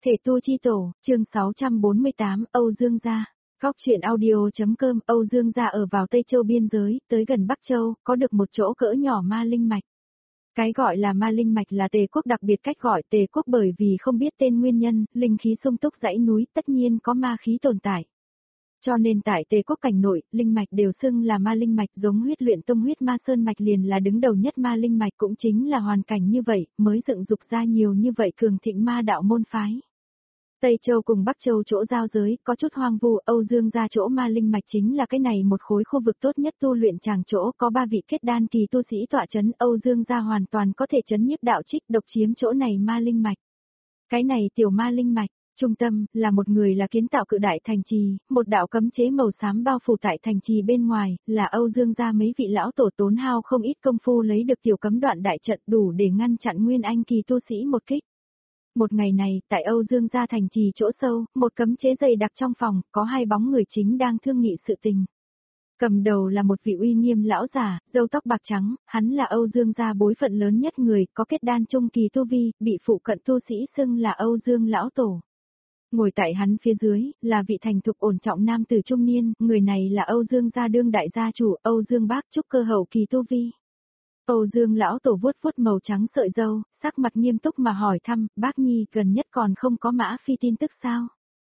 Thể tu chi tổ, chương 648, Âu Dương gia. Góc truyện audio.com. Âu Dương gia ở vào Tây Châu biên giới, tới gần Bắc Châu, có được một chỗ cỡ nhỏ ma linh mạch. Cái gọi là ma linh mạch là Tề quốc đặc biệt cách gọi Tề quốc bởi vì không biết tên nguyên nhân, linh khí sung túc dãy núi tất nhiên có ma khí tồn tại. Cho nên tại Tề quốc cảnh nội, linh mạch đều xưng là ma linh mạch, giống Huyết Luyện Tông Huyết Ma Sơn mạch liền là đứng đầu nhất ma linh mạch, cũng chính là hoàn cảnh như vậy, mới dựng dục ra nhiều như vậy cường thịnh ma đạo môn phái. Tây Châu cùng Bắc Châu chỗ giao giới, có chút hoang vu, Âu Dương gia chỗ ma linh mạch chính là cái này một khối khu vực tốt nhất tu luyện tràng chỗ, có 3 vị kết đan kỳ tu sĩ tọa chấn, Âu Dương gia hoàn toàn có thể chấn nhiếp đạo trích độc chiếm chỗ này ma linh mạch. Cái này tiểu ma linh mạch, trung tâm, là một người là kiến tạo cự đại thành trì, một đạo cấm chế màu xám bao phủ tại thành trì bên ngoài, là Âu Dương gia mấy vị lão tổ tốn hao không ít công phu lấy được tiểu cấm đoạn đại trận đủ để ngăn chặn nguyên anh kỳ tu sĩ một kích. Một ngày này, tại Âu Dương gia thành trì chỗ sâu, một cấm chế dày đặc trong phòng, có 2 bóng người chính đang thương nghị sự tình. Cầm đầu là một vị uy nghiêm lão giả, râu tóc bạc trắng, hắn là Âu Dương gia bối phận lớn nhất người, có kết đan trung kỳ tu vi, bị phụ cận tu sĩ xưng là Âu Dương lão tổ. Ngồi tại hắn phía dưới, là vị thành thục ổn trọng nam tử trung niên, người này là Âu Dương gia đương đại gia chủ, Âu Dương Bác trúc cơ hậu kỳ tu vi. Âu Dương lão tổ vuốt vuốt màu trắng sợi râu, sắc mặt nghiêm túc mà hỏi thăm, Bác Nhi gần nhất còn không có Mã Phi tin tức sao?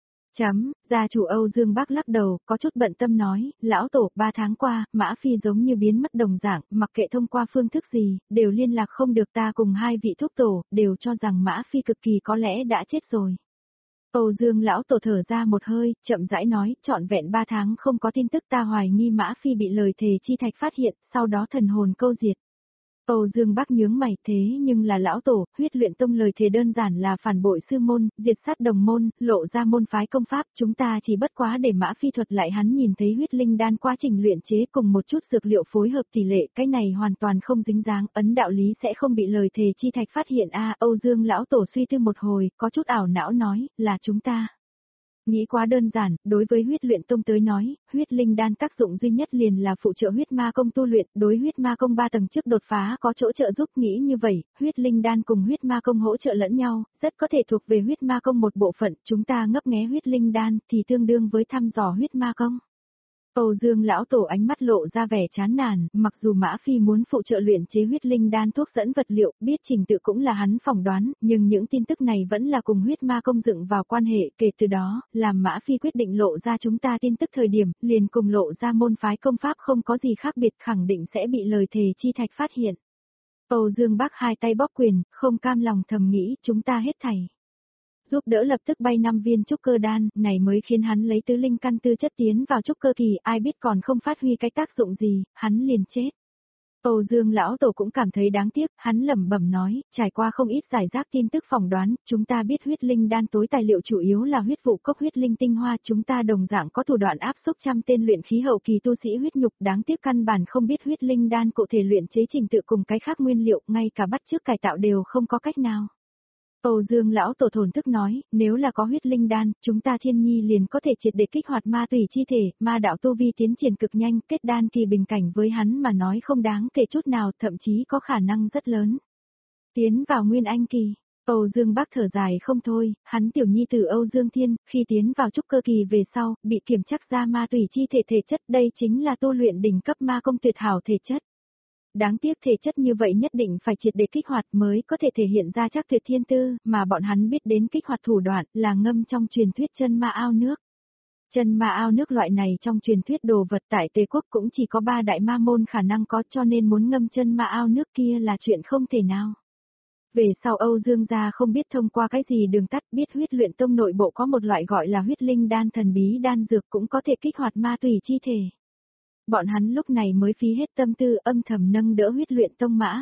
Gia chủ Âu Dương Bác lắc đầu, có chút bận tâm nói, lão tổ, 3 tháng qua, Mã Phi giống như biến mất đồng dạng, mặc kệ thông qua phương thức gì, đều liên lạc không được, ta cùng 2 vị thúc tổ, đều cho rằng Mã Phi cực kỳ có lẽ đã chết rồi. Âu Dương lão tổ thở ra một hơi, chậm rãi nói, trọn vẹn 3 tháng không có tin tức, ta hoài nghi Mã Phi bị lời thề chi thạch phát hiện, sau đó thần hồn câu diệt. Âu Dương Bắc nhướng mày, thế nhưng là lão tổ, Huyết Luyện Tông lời thề đơn giản là phản bội sư môn, diệt sát đồng môn, lộ ra môn phái công pháp, chúng ta chỉ bất quá để Mã Phi thuật lại hắn nhìn thấy huyết linh đan quá trình luyện chế cùng một chút dược liệu phối hợp tỷ lệ, cái này hoàn toàn không dính dáng, ấn đạo lý sẽ không bị lời thề chi thạch phát hiện a. Âu Dương lão tổ suy tư một hồi, có chút ảo não nói, là chúng ta. Nghĩ quá đơn giản, đối với Huyết Luyện Tông tới nói, huyết linh đan tác dụng duy nhất liền là phụ trợ huyết ma công tu luyện, đối huyết ma công 3 tầng trước đột phá có chỗ trợ giúp, nghĩ như vậy, huyết linh đan cùng huyết ma công hỗ trợ lẫn nhau, rất có thể thuộc về huyết ma công một bộ phận, chúng ta ngấp nghé huyết linh đan thì tương đương với thăm dò huyết ma công. Âu Dương lão tổ ánh mắt lộ ra vẻ chán nản, mặc dù Mã Phi muốn phụ trợ luyện chế huyết linh đan thuốc dẫn vật liệu, biết trình tự cũng là hắn phỏng đoán, nhưng những tin tức này vẫn là cùng huyết ma công dựng vào quan hệ, kể từ đó, làm Mã Phi quyết định lộ ra chúng ta tin tức thời điểm, liền cùng lộ ra môn phái công pháp không có gì khác biệt, khẳng định sẽ bị lời thề chi thạch phát hiện. Âu Dương Bác 2 tay bóp quyền, không cam lòng thầm nghĩ, chúng ta hết thảy giúp đỡ lập tức bay 5 viên trúc cơ đan, này mới khiến hắn lấy tứ linh căn tư chất tiến vào trúc cơ kỳ, ai biết còn không phát huy cái tác dụng gì, hắn liền chết. Âu Dương lão tổ cũng cảm thấy đáng tiếc, hắn lẩm bẩm nói, trải qua không ít giải rác tin tức phỏng đoán, chúng ta biết huyết linh đan tối tài liệu chủ yếu là huyết vụ cốc huyết linh tinh hoa, chúng ta đồng dạng có thủ đoạn áp xúc trăm tên luyện khí hậu kỳ tu sĩ huyết nhục, đáng tiếc căn bản không biết huyết linh đan cụ thể luyện chế trình tự cùng cái khác nguyên liệu, ngay cả bắt chước cải tạo đều không có cách nào. Âu Dương lão tổ thổn thức nói, nếu là có huyết linh đan, chúng ta thiên nhi liền có thể triệt để kích hoạt ma tùy chi thể, ma đạo tu vi tiến triển cực nhanh, kết đan kỳ bình cảnh với hắn mà nói không đáng kể chút nào, thậm chí có khả năng rất lớn. Tiến vào nguyên anh kỳ, Âu Dương Bác thở dài không thôi, hắn tiểu nhi tử Âu Dương Thiên, khi tiến vào trúc cơ kỳ về sau, bị kiểm chắc ra ma tùy chi thể thể chất, đây chính là tu luyện đỉnh cấp ma công tuyệt hảo thể chất. Đáng tiếc thể chất như vậy nhất định phải triệt để kích hoạt mới có thể thể hiện ra chắc tuyệt thiên tư, mà bọn hắn biết đến kích hoạt thủ đoạn là ngâm trong truyền thuyết chân ma ao nước. Chân ma ao nước loại này trong truyền thuyết đồ vật tại Tề quốc cũng chỉ có 3 đại ma môn khả năng có, cho nên muốn ngâm chân ma ao nước kia là chuyện không thể nào. Về sau Âu Dương gia không biết thông qua cái gì đường tắt, biết Huyết Luyện Tông nội bộ có một loại gọi là huyết linh đan thần bí đan dược cũng có thể kích hoạt ma tùy chi thể. Bọn hắn lúc này mới phí hết tâm tư âm thầm nâng đỡ Huyết Luyện Tông Mã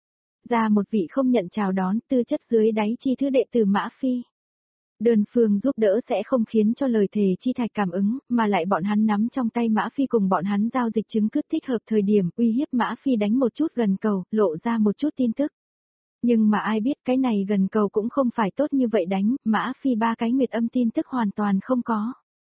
ra một vị không nhận chào đón, tư chất dưới đáy chi thứ đệ tử Mã Phi. Đơn phương giúp đỡ sẽ không khiến cho lời thề chi thạch cảm ứng, mà lại bọn hắn nắm trong tay Mã Phi cùng bọn hắn giao dịch chứng cứ thích hợp thời điểm, uy hiếp Mã Phi đánh một chút gần cầu, lộ ra một chút tin tức. Nhưng mà ai biết cái này gần cầu cũng không phải tốt như vậy đánh, Mã Phi 3 cái nguyệt âm tin tức hoàn toàn không có.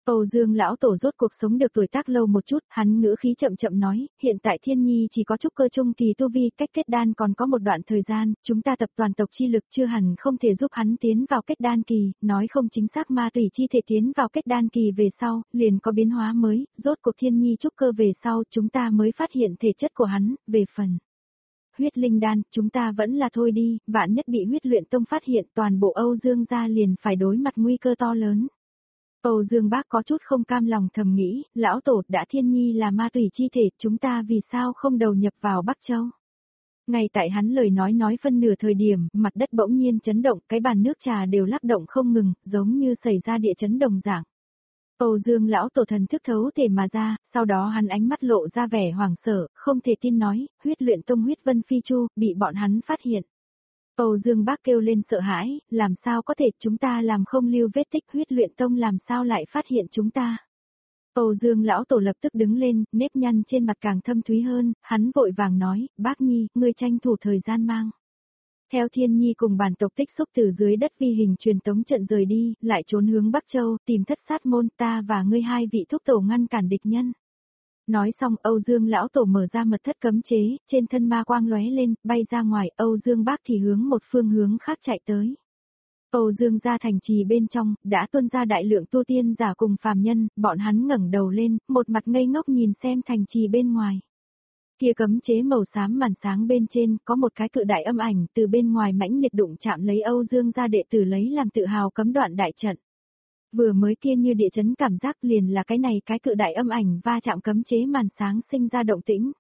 Âu Dương lão tổ rốt cuộc sống được tuổi tác lâu một chút, hắn ngữ khí chậm chậm nói, hiện tại Thiên Nhi chỉ có trúc cơ trung kỳ tu vi, cách kết đan còn có một đoạn thời gian, chúng ta tập toàn tộc chi lực chưa hẳn không thể giúp hắn tiến vào kết đan kỳ, nói không chính xác ma tùy chi thể tiến vào kết đan kỳ về sau, liền có biến hóa mới, rốt cuộc Thiên Nhi trúc cơ về sau, chúng ta mới phát hiện thể chất của hắn, về phần huyết linh đan, chúng ta vẫn là thôi đi, vạn nhất bị huyết luyện tông phát hiện toàn bộ Âu Dương gia liền phải đối mặt nguy cơ to lớn. Âu Dương Bác có chút không cam lòng thầm nghĩ, lão tổ đã Thiên Nhi là ma tùy chi thể, chúng ta vì sao không đầu nhập vào Bắc Châu? Ngay tại hắn lời nói phân nửa thời điểm, mặt đất bỗng nhiên chấn động, cái bàn nước trà đều lắc động không ngừng, giống như xảy ra địa chấn đồng dạng. Âu Dương lão tổ thần thức thấu thể mà ra, sau đó hắn ánh mắt lộ ra vẻ hoảng sợ, không thể tin nói, huyết luyện tông huyết vân phi chu, bị bọn hắn phát hiện. Âu Dương Bác kêu lên sợ hãi, làm sao có thể chúng ta làm không lưu vết tích huyết luyện tông làm sao lại phát hiện chúng ta. Âu Dương lão tổ lập tức đứng lên, nếp nhăn trên mặt càng thâm thúy hơn, hắn vội vàng nói, Bác Nhi, ngươi tranh thủ thời gian mang. Theo Thiên Nhi cùng bản tộc tích xúc từ dưới đất vi hình truyền tống trận rời đi, lại trốn hướng Bắc Châu, tìm thất sát môn ta và ngươi hai vị thúc tổ ngăn cản địch nhân. Nói xong Âu Dương lão tổ mở ra mật thất cấm chế, trên thân ma quang lóe lên, bay ra ngoài, Âu Dương Bác thì hướng một phương hướng khác chạy tới. Âu Dương gia thành trì bên trong, đã tuôn ra đại lượng tu tiên giả cùng phàm nhân, bọn hắn ngẩng đầu lên, một mặt ngây ngốc nhìn xem thành trì bên ngoài. Kia cấm chế màu xám màn sáng bên trên, có một cái cự đại âm ảnh từ bên ngoài mãnh liệt đụng chạm lấy Âu Dương gia đệ tử lấy làm tự hào cấm đoạn đại trận. Vừa mới kia như địa chấn cảm giác liền là cái này cái cự đại âm ảnh va chạm cấm chế màn sáng sinh ra động tĩnh.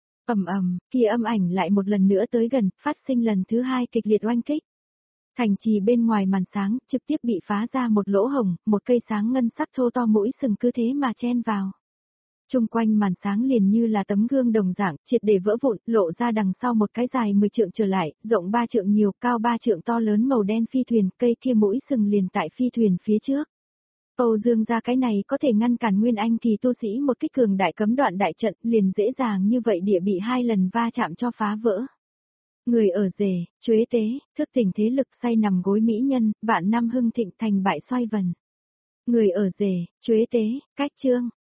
Kia âm ảnh lại một lần nữa tới gần, phát sinh lần thứ hai kịch liệt oanh kích. Thành trì bên ngoài màn sáng trực tiếp bị phá ra một lỗ hổng, một cây sáng ngân sắc thô to mũi sừng cứ thế mà chen vào. Trung quanh màn sáng liền như là tấm gương đồng dạng, triệt để vỡ vụn, lộ ra đằng sau một cái dài 10 trượng trở lại, rộng 3 trượng nhiều, cao 3 trượng to lớn màu đen phi thuyền, cây kia mũi sừng liền tại phi thuyền phía trước. Âu Dương gia cái này có thể ngăn cản Nguyên Anh kỳ tu sĩ một kích cường đại cấm đoạn đại trận, liền dễ dàng như vậy địa bị 2 lần va chạm cho phá vỡ. Người ở rể, chuế tế, thức tỉnh thế lực say nằm gối mỹ nhân, vạn năm hưng thịnh thành bại xoay vần. Người ở rể, chuế tế, cách chương.